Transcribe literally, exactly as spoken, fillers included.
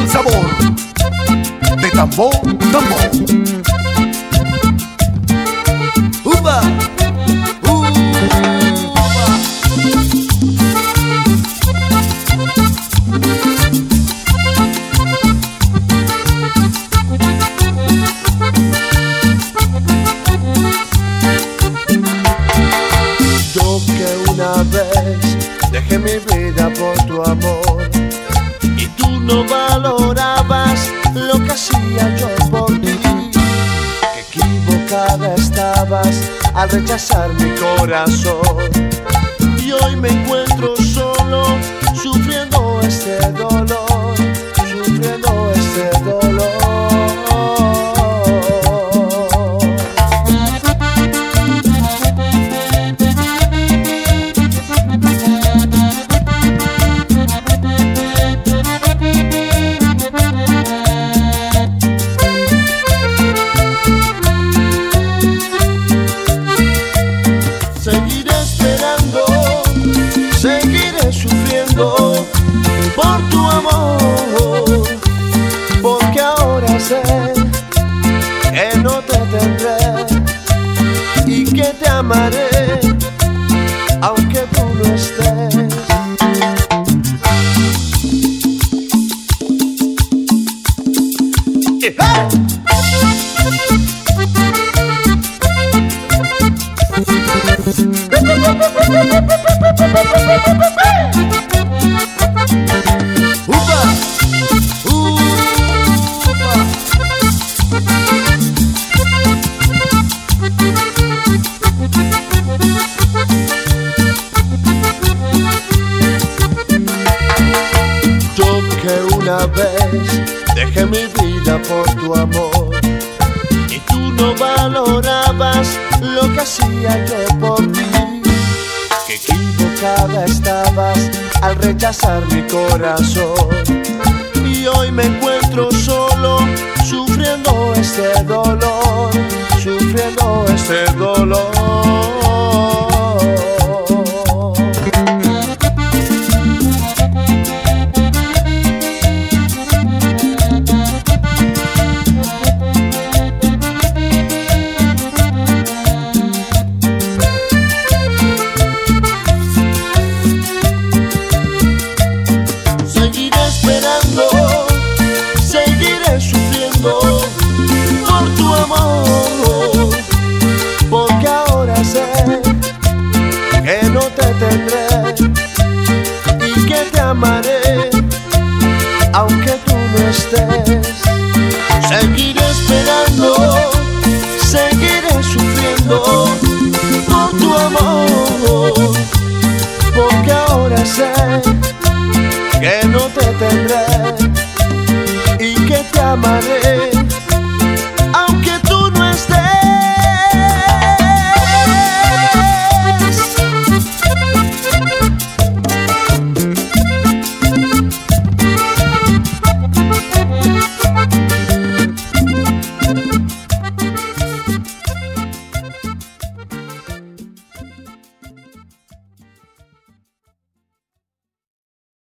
el sabor de Tambo Tambo. ¡Upa! Dejé mi vida por tu amor y tú no valorabas lo que hacía yo por ti. Que equivocada estabas al rechazar mi corazón, y hoy me encuentro solo sufriendo este dolor, sufriendo este dolor. Seguiré sufriendo por tu amor, porque ahora sé que no te tendré y que te amaré aunque tú no estés. ¡Hey! ¡Upa! ¡Upa! Yo que una vez dejé mi vida por tu amor y tú no valorabas lo que hacía yo por ti. Que equivocada estabas al rechazar mi corazón, y hoy me encuentro solo sufriendo este dolor, sufriendo este dolor. Seguiré sufriendo por tu amor, porque ahora sé que no te tendré y que te amaré aunque tú no estés. Seguiré esperando, seguiré sufriendo por tu amor, porque ahora sé que no te tendré y que te amaré